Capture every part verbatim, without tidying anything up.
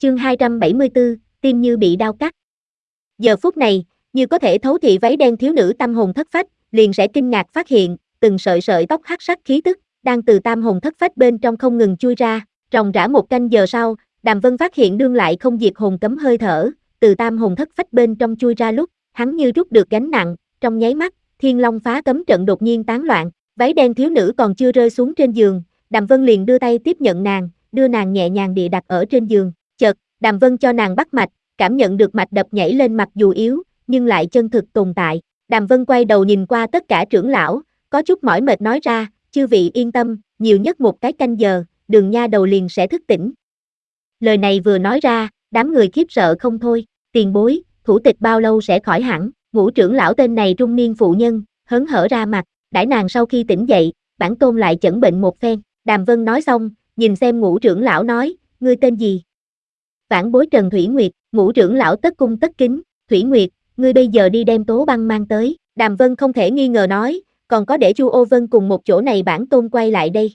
Chương hai trăm bảy mươi tư, tim như bị đao cắt. Giờ phút này, như có thể thấu thị váy đen thiếu nữ tâm hồn thất phách, liền sẽ kinh ngạc phát hiện, từng sợi sợi tóc hắc sắc khí tức, đang từ tam hồn thất phách bên trong không ngừng chui ra, ròng rã một canh giờ sau, Đàm Vân phát hiện đương lại không diệt hồn cấm hơi thở, từ tam hồn thất phách bên trong chui ra lúc, hắn như rút được gánh nặng, trong nháy mắt, Thiên Long phá cấm trận đột nhiên tán loạn, váy đen thiếu nữ còn chưa rơi xuống trên giường, Đàm Vân liền đưa tay tiếp nhận nàng, đưa nàng nhẹ nhàng địa đặt ở trên giường, chợt, Đàm Vân cho nàng bắt mạch, cảm nhận được mạch đập nhảy lên mặc dù yếu, nhưng lại chân thực tồn tại. Đàm Vân quay đầu nhìn qua tất cả trưởng lão, có chút mỏi mệt nói ra, chư vị yên tâm, nhiều nhất một cái canh giờ, Đường nha đầu liền sẽ thức tỉnh. Lời này vừa nói ra, đám người khiếp sợ không thôi, tiền bối, thủ tịch bao lâu sẽ khỏi hẳn, ngũ trưởng lão tên này trung niên phụ nhân, hớn hở ra mặt, đãi nàng sau khi tỉnh dậy, bản tôn lại chẩn bệnh một phen. Đàm Vân nói xong, nhìn xem ngũ trưởng lão nói, ngươi tên gì? Vãn bối Trần Thủy Nguyệt, ngũ trưởng lão tất cung tất kính, Thủy Nguyệt, ngươi bây giờ đi đem Tố Băng mang tới. Đàm Vân không thể nghi ngờ nói, còn có để Chu Ô Vân cùng một chỗ này bản tôn quay lại đây.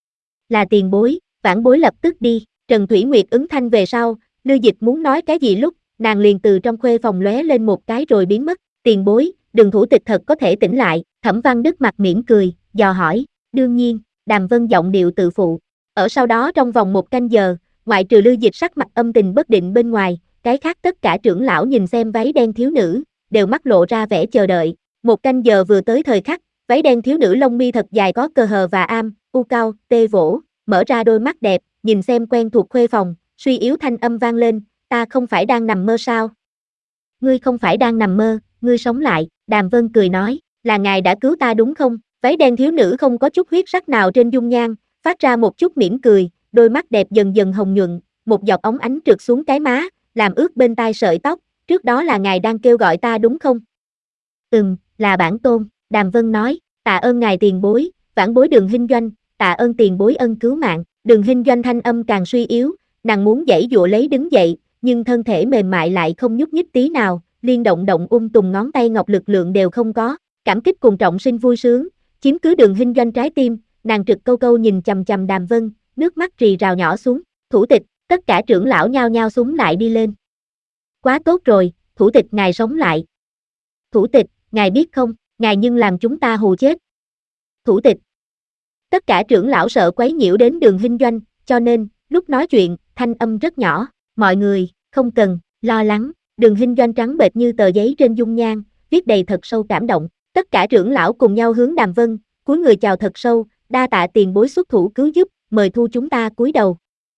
Là tiền bối, vãn bối lập tức đi. Trần Thủy Nguyệt ứng thanh về sau, Lưu Dịch muốn nói cái gì lúc, nàng liền từ trong khuê phòng lóe lên một cái rồi biến mất. Tiền bối, Đường thủ tịch thật có thể tỉnh lại. Thẩm Văn Đức mặt mỉm cười, dò hỏi, đương nhiên, Đàm Vân giọng điệu tự phụ. Ở sau đó trong vòng một canh giờ, ngoại trừ Lưu Dịch sắc mặt âm tình bất định bên ngoài, cái khác tất cả trưởng lão nhìn xem váy đen thiếu nữ, đều mắt lộ ra vẻ chờ đợi. Một canh giờ vừa tới thời khắc, váy đen thiếu nữ lông mi thật dài có cờ hờ và am, u cao, tê vỗ, mở ra đôi mắt đẹp, nhìn xem quen thuộc khuê phòng, suy yếu thanh âm vang lên, ta không phải đang nằm mơ sao? Ngươi không phải đang nằm mơ, ngươi sống lại, Đàm Vân cười nói, là ngài đã cứu ta đúng không? Váy đen thiếu nữ không có chút huyết sắc nào trên dung nhan, phát ra một chút mỉm cười, đôi mắt đẹp dần dần hồng nhuận, một giọt óng ánh trượt xuống cái má, làm ướt bên tai sợi tóc, trước đó là ngài đang kêu gọi ta đúng không? Ừm, là bản tôn, Đàm Vân nói, tạ ơn ngài tiền bối, vãn bối Đường Hinh Doanh, tạ ơn tiền bối ân cứu mạng. Đường Hinh Doanh thanh âm càng suy yếu, nàng muốn giãy giụa lấy đứng dậy, nhưng thân thể mềm mại lại không nhúc nhích tí nào, liên động động ung tùng ngón tay ngọc lực lượng đều không có, cảm kích cùng trọng sinh vui sướng, chiếm cứ Đường Hinh Doanh trái tim, nàng trực câu câu nhìn chằm chằm Đàm Vân, nước mắt rì rào nhỏ xuống, thủ tịch, tất cả trưởng lão nhao nhao súng lại đi lên. Quá tốt rồi, thủ tịch ngài sống lại. Thủ tịch, ngài biết không, ngài nhưng làm chúng ta hù chết. Thủ tịch. Tất cả trưởng lão sợ quấy nhiễu đến Đường Hinh Doanh, cho nên, lúc nói chuyện, thanh âm rất nhỏ, mọi người, không cần, lo lắng, Đường Hinh Doanh trắng bệch như tờ giấy trên dung nhan, viết đầy thật sâu cảm động, tất cả trưởng lão cùng nhau hướng Đàm Vân, cúi người chào thật sâu, đa tạ tiền bối xuất thủ cứu giúp, mời thu chúng ta cúi đầu.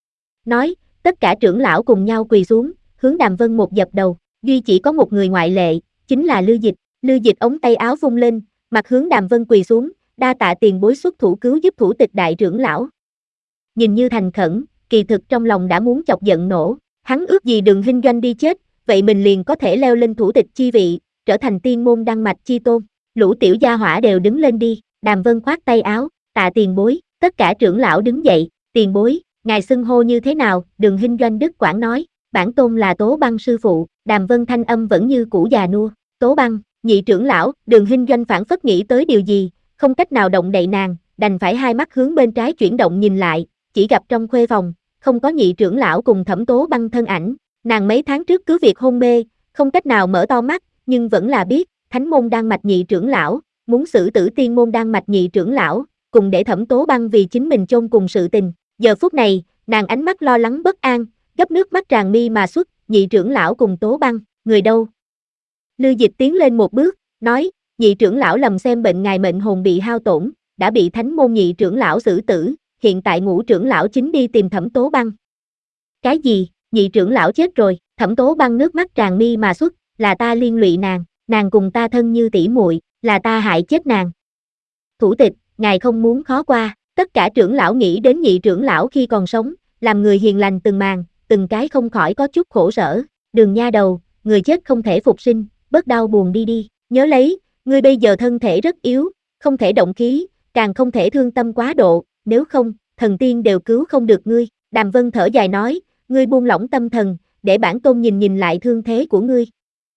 Nói, tất cả trưởng lão cùng nhau quỳ xuống, hướng Đàm Vân một dập đầu, duy chỉ có một người ngoại lệ, chính là Lưu Dịch, Lưu Dịch ống tay áo vung lên, mặt hướng Đàm Vân quỳ xuống, đa tạ tiền bối xuất thủ cứu giúp thủ tịch đại trưởng lão. Nhìn như thành khẩn, kỳ thực trong lòng đã muốn chọc giận nổ, hắn ước gì Đường Hinh Doanh đi chết, vậy mình liền có thể leo lên thủ tịch chi vị, trở thành tiên môn đăng mạch chi tôn, lũ tiểu gia hỏa đều đứng lên đi, Đàm Vân khoát tay áo, tạ tiền bối, tất cả trưởng lão đứng dậy, tiền bối, ngài xưng hô như thế nào? Đường Hinh Doanh Đức Quảng nói, bản tôn là Tố Băng sư phụ, Đàm Vân thanh âm vẫn như cũ già nua, Tố Băng, nhị trưởng lão, Đường Hinh Doanh phản phất nghĩ tới điều gì, không cách nào động đậy nàng, đành phải hai mắt hướng bên trái chuyển động nhìn lại, chỉ gặp trong khuê phòng, không có nhị trưởng lão cùng Thẩm Tố Băng thân ảnh, nàng mấy tháng trước cứ việc hôn mê, không cách nào mở to mắt, nhưng vẫn là biết, Thánh môn đan mạch nhị trưởng lão, muốn xử tử tiên môn đan mạch nhị trưởng lão, cùng để Thẩm Tố Băng vì chính mình chôn cùng sự tình. Giờ phút này, nàng ánh mắt lo lắng bất an, gấp nước mắt tràn mi mà xuất, nhị trưởng lão cùng Tố Băng, người đâu? Lưu Dịch tiến lên một bước, nói, nhị trưởng lão lầm xem bệnh ngài mệnh hồn bị hao tổn, đã bị Thánh môn nhị trưởng lão xử tử, hiện tại ngũ trưởng lão chính đi tìm Thẩm Tố Băng. Cái gì? Nhị trưởng lão chết rồi? Thẩm Tố Băng nước mắt tràn mi mà xuất, là ta liên lụy nàng, nàng cùng ta thân như tỷ muội, là ta hại chết nàng. Thủ tịch, ngài không muốn khó qua, tất cả trưởng lão nghĩ đến nhị trưởng lão khi còn sống, làm người hiền lành từng màn, từng cái không khỏi có chút khổ sở, Đường nha đầu, người chết không thể phục sinh, bớt đau buồn đi đi, nhớ lấy, ngươi bây giờ thân thể rất yếu, không thể động khí, càng không thể thương tâm quá độ, nếu không, thần tiên đều cứu không được ngươi. Đàm Vân thở dài nói, ngươi buông lỏng tâm thần, để bản tôn nhìn nhìn lại thương thế của ngươi.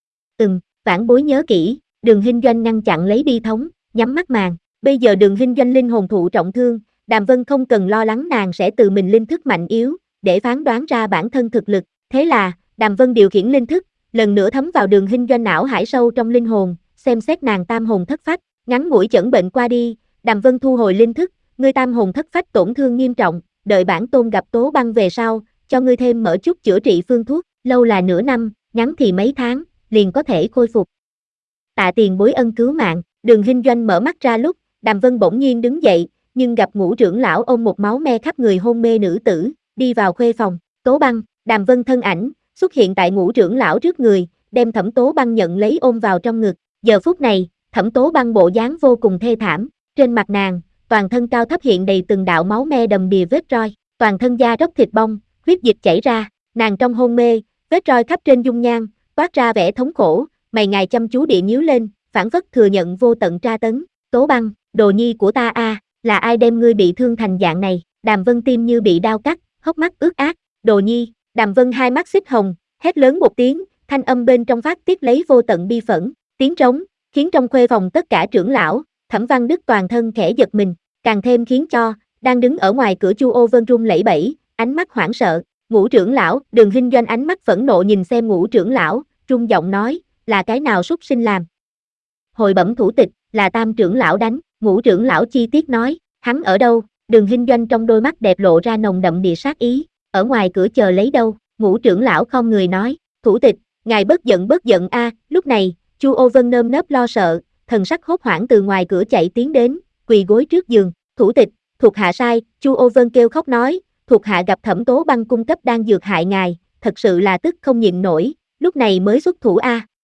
Ừm, vãn bối nhớ kỹ, Đường Hinh Doanh ngăn chặn lấy bi thống, nhắm mắt màn, bây giờ Đường Hinh Doanh linh hồn thụ trọng thương, Đàm Vân không cần lo lắng nàng sẽ từ mình linh thức mạnh yếu, để phán đoán ra bản thân thực lực, Thế là, Đàm Vân điều khiển linh thức, lần nữa thấm vào Đường Hinh Doanh não hải sâu trong linh hồn, xem xét nàng tam hồn thất phách, ngắn ngủi chẩn bệnh qua đi, Đàm Vân thu hồi linh thức, ngươi tam hồn thất phách tổn thương nghiêm trọng, đợi bản tôn gặp Tố Băng về sau, cho ngươi thêm mở chút chữa trị phương thuốc, lâu là nửa năm, ngắn thì mấy tháng, liền có thể khôi phục. Tạ tiền bối ân cứu mạng, Đường Hinh Doanh mở mắt ra lúc, Đàm Vân bỗng nhiên đứng dậy, nhưng gặp Ngũ trưởng lão ôm một máu me khắp người hôn mê nữ tử, đi vào khuê phòng, Tố Băng, Đàm Vân thân ảnh, xuất hiện tại Ngũ trưởng lão trước người, đem Thẩm Tố Băng nhận lấy ôm vào trong ngực, giờ phút này, Thẩm Tố Băng bộ dáng vô cùng thê thảm, trên mặt nàng, toàn thân cao thấp hiện đầy từng đạo máu me đầm đìa vết roi, toàn thân da róc thịt bong, huyết dịch chảy ra, nàng trong hôn mê, vết roi khắp trên dung nhan, toát ra vẻ thống khổ, mày ngài chăm chú địa nhíu lên, phản phất thừa nhận vô tận tra tấn, Tố Băng, đồ nhi của ta a, là ai đem ngươi bị thương thành dạng này, Đàm Vân tim như bị đao cắt, hốc mắt ướt át, đồ nhi, Đàm Vân hai mắt xích hồng, hét lớn một tiếng, thanh âm bên trong phát tiết lấy vô tận bi phẫn, tiếng trống, khiến trong khuê phòng tất cả trưởng lão, Thẩm Văn Đức toàn thân khẽ giật mình, càng thêm khiến cho, đang đứng ở ngoài cửa Chu Ô Vân run lẩy bẩy, ánh mắt hoảng sợ, Ngũ trưởng lão, Đường Hinh Doanh ánh mắt phẫn nộ nhìn xem Ngũ trưởng lão, trung giọng nói, là cái nào súc sinh làm. Hồi bẩm thủ tịch, là Tam trưởng lão đánh, Ngũ trưởng lão chi tiết nói, hắn ở đâu, Đường Hinh Doanh trong đôi mắt đẹp lộ ra nồng đậm địa sát ý, ở ngoài cửa chờ lấy đâu, Ngũ trưởng lão không người nói, thủ tịch, ngài bất giận bất giận a. Lúc này, Chu Ô Vân nơm nớp lo sợ, thần sắc hốt hoảng từ ngoài cửa chạy tiến đến, quỳ gối trước giường, thủ tịch, thuộc hạ sai, Chu Ô Vân kêu khóc nói, thuộc hạ gặp Thẩm Tố Băng cung cấp đan dược hại ngài, thật sự là tức không nhịn nổi, lúc này mới xuất thủ a.